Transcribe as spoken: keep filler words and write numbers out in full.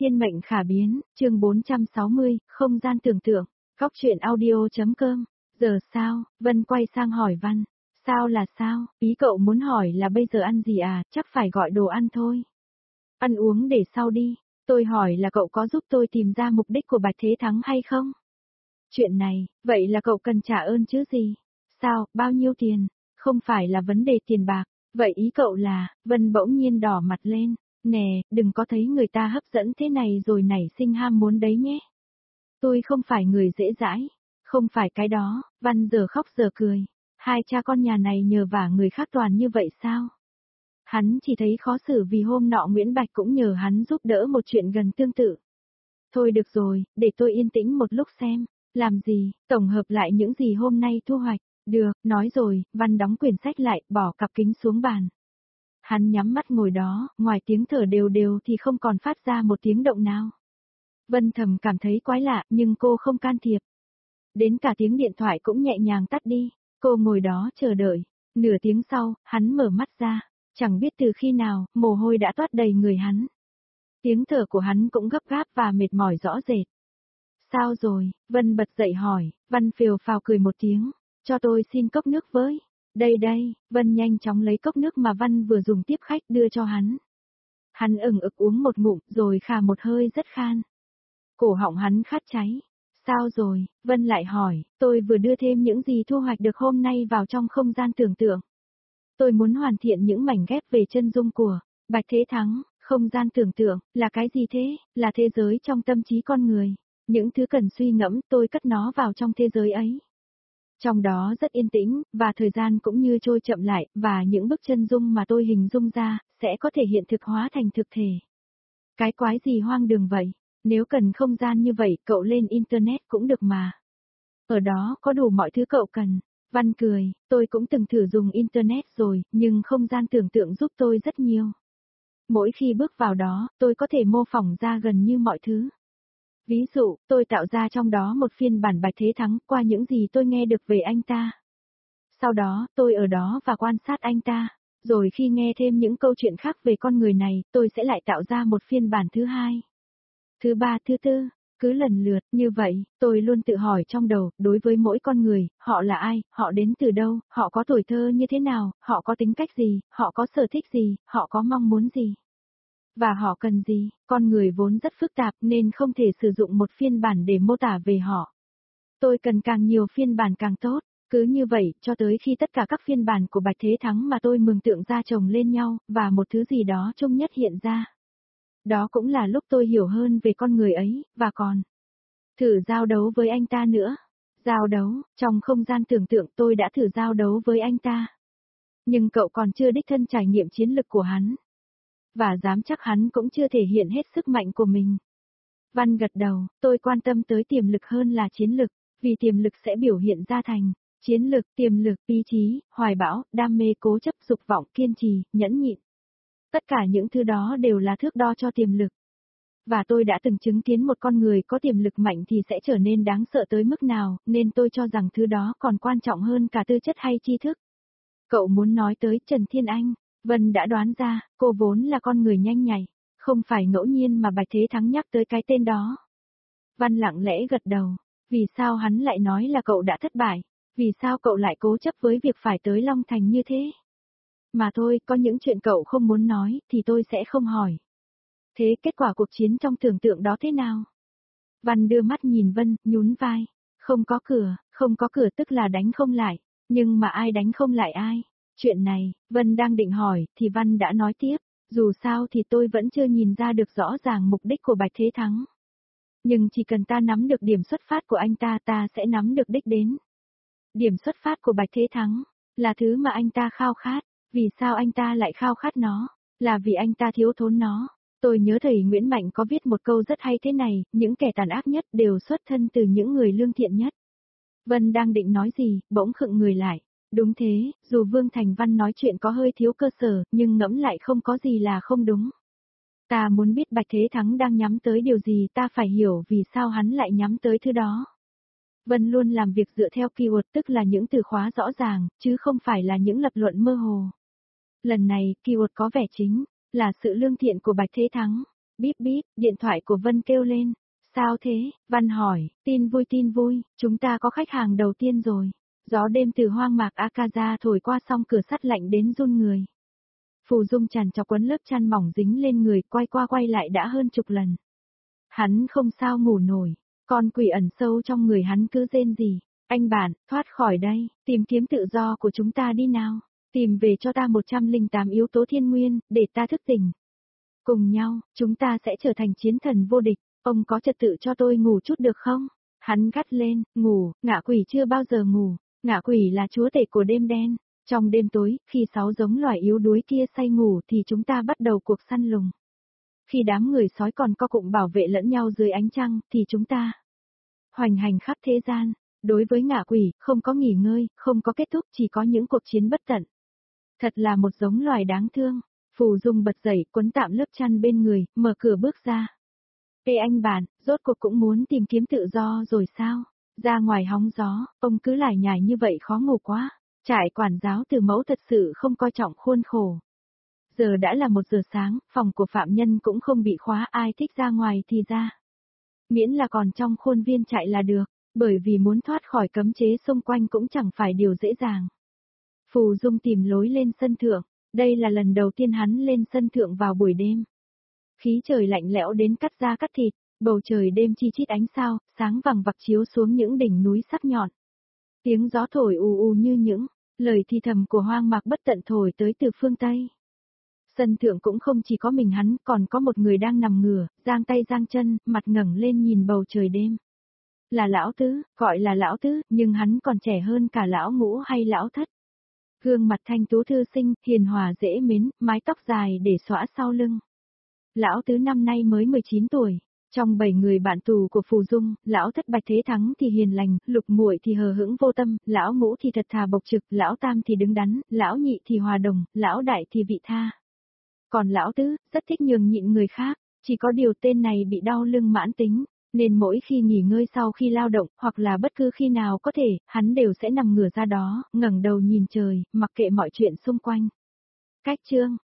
Thiên mệnh khả biến, chương bốn trăm sáu mươi, không gian tưởng tượng, góc truyện audio.com. Giờ sao? Vân quay sang hỏi Văn. Sao là sao? Ý cậu muốn hỏi là bây giờ ăn gì à? Chắc phải gọi đồ ăn thôi. Ăn uống để sau đi. Tôi hỏi là cậu có giúp tôi tìm ra mục đích của Bạch Thế Thắng hay không? Chuyện này, vậy là cậu cần trả ơn chứ gì? Sao, bao nhiêu tiền? Không phải là vấn đề tiền bạc. Vậy ý cậu là, Vân bỗng nhiên đỏ mặt lên. Nè, đừng có thấy người ta hấp dẫn thế này rồi nảy sinh ham muốn đấy nhé. Tôi không phải người dễ dãi. Không phải cái đó, Văn giờ khóc giờ cười. Hai cha con nhà này nhờ vả người khác toàn như vậy sao? Hắn chỉ thấy khó xử vì hôm nọ Nguyễn Bạch cũng nhờ hắn giúp đỡ một chuyện gần tương tự. Thôi được rồi, để tôi yên tĩnh một lúc xem. Làm gì, tổng hợp lại những gì hôm nay thu hoạch. Được, nói rồi, Văn đóng quyển sách lại, bỏ cặp kính xuống bàn. Hắn nhắm mắt ngồi đó, ngoài tiếng thở đều đều thì không còn phát ra một tiếng động nào. Vân thầm cảm thấy quái lạ, nhưng cô không can thiệp. Đến cả tiếng điện thoại cũng nhẹ nhàng tắt đi, cô ngồi đó chờ đợi. Nửa tiếng sau, hắn mở mắt ra, chẳng biết từ khi nào, mồ hôi đã toát đầy người hắn. Tiếng thở của hắn cũng gấp gáp và mệt mỏi rõ rệt. Sao rồi? Vân bật dậy hỏi, Văn phều phào cười một tiếng, cho tôi xin cốc nước với. Đây đây, Vân nhanh chóng lấy cốc nước mà Văn vừa dùng tiếp khách đưa cho hắn. Hắn ửng ực uống một ngụm rồi khà một hơi rất khan. Cổ họng hắn khát cháy. Sao rồi? Vân lại hỏi, tôi vừa đưa thêm những gì thu hoạch được hôm nay vào trong không gian tưởng tượng. Tôi muốn hoàn thiện những mảnh ghép về chân dung của Bạch Thế Thắng. Không gian tưởng tượng là cái gì thế? Là thế giới trong tâm trí con người. Những thứ cần suy ngẫm tôi cất nó vào trong thế giới ấy. Trong đó rất yên tĩnh, và thời gian cũng như trôi chậm lại, và những bức chân dung mà tôi hình dung ra, sẽ có thể hiện thực hóa thành thực thể. Cái quái gì hoang đường vậy? Nếu cần không gian như vậy, cậu lên Internet cũng được mà. Ở đó có đủ mọi thứ cậu cần. Văn cười, tôi cũng từng thử dùng Internet rồi, nhưng không gian tưởng tượng giúp tôi rất nhiều. Mỗi khi bước vào đó, tôi có thể mô phỏng ra gần như mọi thứ. Ví dụ, tôi tạo ra trong đó một phiên bản Bạch Thế Thắng qua những gì tôi nghe được về anh ta. Sau đó, tôi ở đó và quan sát anh ta. Rồi khi nghe thêm những câu chuyện khác về con người này, tôi sẽ lại tạo ra một phiên bản thứ hai. Thứ ba, thứ tư, cứ lần lượt, như vậy, tôi luôn tự hỏi trong đầu, đối với mỗi con người, họ là ai, họ đến từ đâu, họ có tuổi thơ như thế nào, họ có tính cách gì, họ có sở thích gì, họ có mong muốn gì. Và họ cần gì, con người vốn rất phức tạp nên không thể sử dụng một phiên bản để mô tả về họ. Tôi cần càng nhiều phiên bản càng tốt, cứ như vậy cho tới khi tất cả các phiên bản của Bạch Thế Thắng mà tôi mường tượng ra chồng lên nhau, và một thứ gì đó chung nhất hiện ra. Đó cũng là lúc tôi hiểu hơn về con người ấy, và còn thử giao đấu với anh ta nữa. Giao đấu, trong không gian tưởng tượng tôi đã thử giao đấu với anh ta. Nhưng cậu còn chưa đích thân trải nghiệm chiến lực của hắn. Và dám chắc hắn cũng chưa thể hiện hết sức mạnh của mình. Văn gật đầu, tôi quan tâm tới tiềm lực hơn là chiến lực, vì tiềm lực sẽ biểu hiện ra thành chiến lực, tiềm lực, ý chí, hoài bão, đam mê, cố chấp, dục vọng, kiên trì, nhẫn nhịn. Tất cả những thứ đó đều là thước đo cho tiềm lực. Và tôi đã từng chứng kiến một con người có tiềm lực mạnh thì sẽ trở nên đáng sợ tới mức nào, nên tôi cho rằng thứ đó còn quan trọng hơn cả tư chất hay tri thức. Cậu muốn nói tới Trần Thiên Anh. Vân đã đoán ra, cô vốn là con người nhanh nhạy, không phải ngẫu nhiên mà Bạch Thế Thắng nhắc tới cái tên đó. Văn lặng lẽ gật đầu, vì sao hắn lại nói là cậu đã thất bại, vì sao cậu lại cố chấp với việc phải tới Long Thành như thế. Mà thôi, có những chuyện cậu không muốn nói, thì tôi sẽ không hỏi. Thế kết quả cuộc chiến trong tưởng tượng đó thế nào? Văn đưa mắt nhìn Vân, nhún vai, không có cửa, không có cửa tức là đánh không lại, nhưng mà ai đánh không lại ai? Chuyện này, Vân đang định hỏi, thì Văn đã nói tiếp, dù sao thì tôi vẫn chưa nhìn ra được rõ ràng mục đích của Bạch Thế Thắng. Nhưng chỉ cần ta nắm được điểm xuất phát của anh ta, ta sẽ nắm được đích đến. Điểm xuất phát của Bạch Thế Thắng, là thứ mà anh ta khao khát, vì sao anh ta lại khao khát nó, là vì anh ta thiếu thốn nó. Tôi nhớ thầy Nguyễn Mạnh có viết một câu rất hay thế này, những kẻ tàn ác nhất đều xuất thân từ những người lương thiện nhất. Vân đang định nói gì, bỗng khựng người lại. Đúng thế, dù Vương Thành Văn nói chuyện có hơi thiếu cơ sở, nhưng ngẫm lại không có gì là không đúng. Ta muốn biết Bạch Thế Thắng đang nhắm tới điều gì, ta phải hiểu vì sao hắn lại nhắm tới thứ đó. Vân luôn làm việc dựa theo keyword, tức là những từ khóa rõ ràng, chứ không phải là những lập luận mơ hồ. Lần này, keyword có vẻ chính, là sự lương thiện của Bạch Thế Thắng. Bíp bíp, điện thoại của Vân kêu lên. Sao thế? Văn hỏi, tin vui tin vui, chúng ta có khách hàng đầu tiên rồi. Gió đêm từ hoang mạc Akaza thổi qua song cửa sắt lạnh đến run người. Phù Dung tràn trọc quấn lớp chăn mỏng dính lên người, quay qua quay lại đã hơn chục lần. Hắn không sao ngủ nổi, con quỷ ẩn sâu trong người hắn cứ rên rỉ. Anh bạn, thoát khỏi đây, tìm kiếm tự do của chúng ta đi nào. Tìm về cho ta một trăm lẻ tám yếu tố thiên nguyên, để ta thức tỉnh. Cùng nhau, chúng ta sẽ trở thành chiến thần vô địch. Ông có trật tự cho tôi ngủ chút được không? Hắn gắt lên, ngủ, ngạ quỷ chưa bao giờ ngủ. Ngạ quỷ là chúa tể của đêm đen. Trong đêm tối, khi sáu giống loài yếu đuối kia say ngủ thì chúng ta bắt đầu cuộc săn lùng. Khi đám người sói còn co cụm bảo vệ lẫn nhau dưới ánh trăng thì chúng ta hoành hành khắp thế gian. Đối với ngạ quỷ, không có nghỉ ngơi, không có kết thúc, chỉ có những cuộc chiến bất tận. Thật là một giống loài đáng thương. Phù Dung bật dậy, quấn tạm lớp chăn bên người, mở cửa bước ra. Ê anh bạn, rốt cuộc cũng muốn tìm kiếm tự do rồi sao? Ra ngoài hóng gió, ông cứ lải nhải như vậy khó ngủ quá. Trại quản giáo từ mẫu thật sự không coi trọng khuôn khổ. Giờ đã là một giờ sáng, phòng của phạm nhân cũng không bị khóa, ai thích ra ngoài thì ra. Miễn là còn trong khuôn viên trại là được, bởi vì muốn thoát khỏi cấm chế xung quanh cũng chẳng phải điều dễ dàng. Phù Dung tìm lối lên sân thượng, đây là lần đầu tiên hắn lên sân thượng vào buổi đêm. Khí trời lạnh lẽo đến cắt da cắt thịt, bầu trời đêm chi chít ánh sao, sáng vằng vặc chiếu xuống những đỉnh núi sắc nhọn. Tiếng gió thổi ù ù như những lời thì thầm của hoang mạc bất tận thổi tới từ phương Tây. Sân thượng cũng không chỉ có mình hắn, còn có một người đang nằm ngửa, giang tay giang chân, mặt ngẩng lên nhìn bầu trời đêm. Là lão tứ, gọi là lão tứ, nhưng hắn còn trẻ hơn cả lão ngũ hay lão thất. Gương mặt thanh tú thư sinh, hiền hòa dễ mến, mái tóc dài để xõa sau lưng. Lão tứ năm nay mới mười chín tuổi. Trong bảy người bạn tù của Phù Dung, lão thất Bạch Thế Thắng thì hiền lành, lục muội thì hờ hững vô tâm, lão ngũ thì thật thà bộc trực, lão tam thì đứng đắn, lão nhị thì hòa đồng, lão đại thì vị tha. Còn lão tứ, rất thích nhường nhịn người khác, chỉ có điều tên này bị đau lưng mãn tính, nên mỗi khi nghỉ ngơi sau khi lao động, hoặc là bất cứ khi nào có thể, hắn đều sẽ nằm ngửa ra đó, ngẩng đầu nhìn trời, mặc kệ mọi chuyện xung quanh. Cách chương